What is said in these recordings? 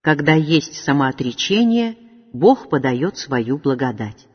Когда есть самоотречение, Бог подает свою благодать.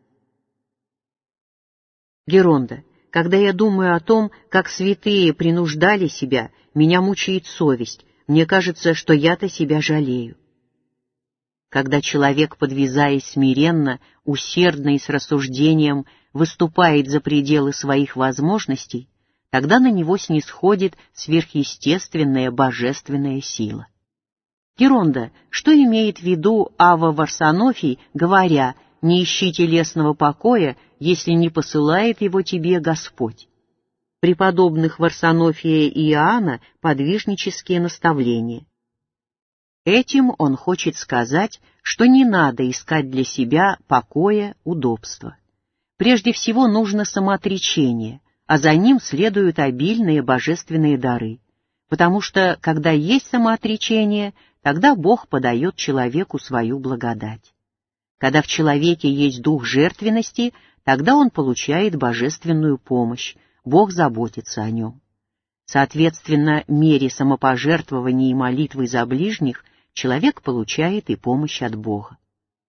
Геронда. Когда я думаю о том, как святые принуждали себя, меня мучает совесть, мне кажется, что я-то себя жалею. Когда человек, подвязаясь смиренно, усердно и с рассуждением, выступает за пределы своих возможностей, тогда на него снисходит сверхъестественная божественная сила. Геронда, что имеет в виду Ава Варсонофий, говоря: «Не ищи телесного покоя, если не посылает его тебе Господь»? Преподобных Варсонофия и Иоанна подвижнические наставления. Этим он хочет сказать, что не надо искать для себя покоя, удобства. Прежде всего нужно самоотречение, а за ним следуют обильные божественные дары, потому что, когда есть самоотречение, тогда Бог подает человеку свою благодать. Когда в человеке есть дух жертвенности, тогда он получает божественную помощь, Бог заботится о нем. Соответственно, мере самопожертвования и молитвы за ближних человек получает и помощь от Бога.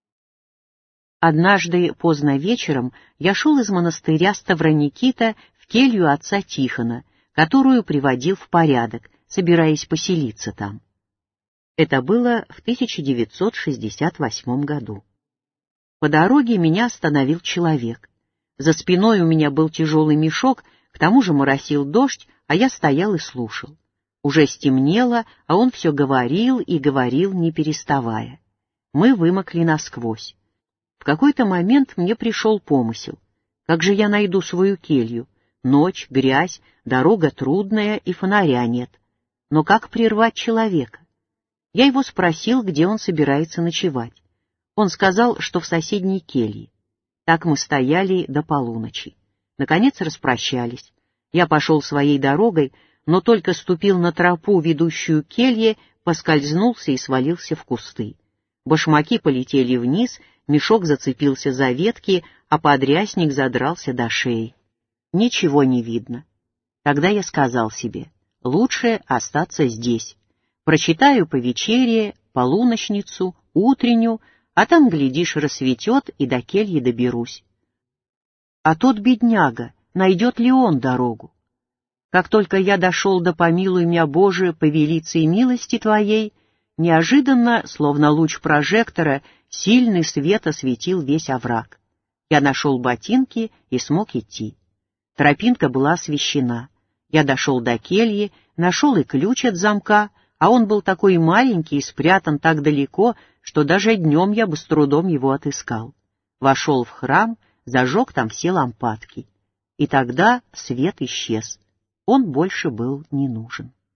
Однажды поздно вечером я шел из монастыря Ставроникита в келью отца Тихона, которую приводил в порядок, собираясь поселиться там. Это было в 1968 году. По дороге меня остановил человек. За спиной у меня был тяжелый мешок, к тому же моросил дождь, а я стоял и слушал. Уже стемнело, а он все говорил и говорил, не переставая. Мы вымокли насквозь. В какой-то момент мне пришел помысел. Как же я найду свою келью? Ночь, грязь, дорога трудная и фонаря нет. Но как прервать человека? Я его спросил, где он собирается ночевать. Он сказал, что в соседней келье. Так мы стояли до полуночи. Наконец распрощались. Я пошел своей дорогой, но только ступил на тропу, ведущую к келье, поскользнулся и свалился в кусты. Башмаки полетели вниз, мешок зацепился за ветки, а подрясник задрался до шеи. Ничего не видно. Тогда я сказал себе: лучше остаться здесь. Прочитаю по вечере, полуночницу, утреннюю, а там, глядишь, рассветет, и до кельи доберусь. А тот бедняга, найдет ли он дорогу? Как только я дошел до «Помилуй меня, Боже, по велице милости Твоей», неожиданно, словно луч прожектора, сильный свет осветил весь овраг. Я нашел ботинки и смог идти. Тропинка была освещена. Я дошел до кельи, нашел и ключ от замка, а он был такой маленький и спрятан так далеко, что даже днем я бы с трудом его отыскал. Вошел в храм, зажег там все лампадки. И тогда свет исчез. Он больше был не нужен.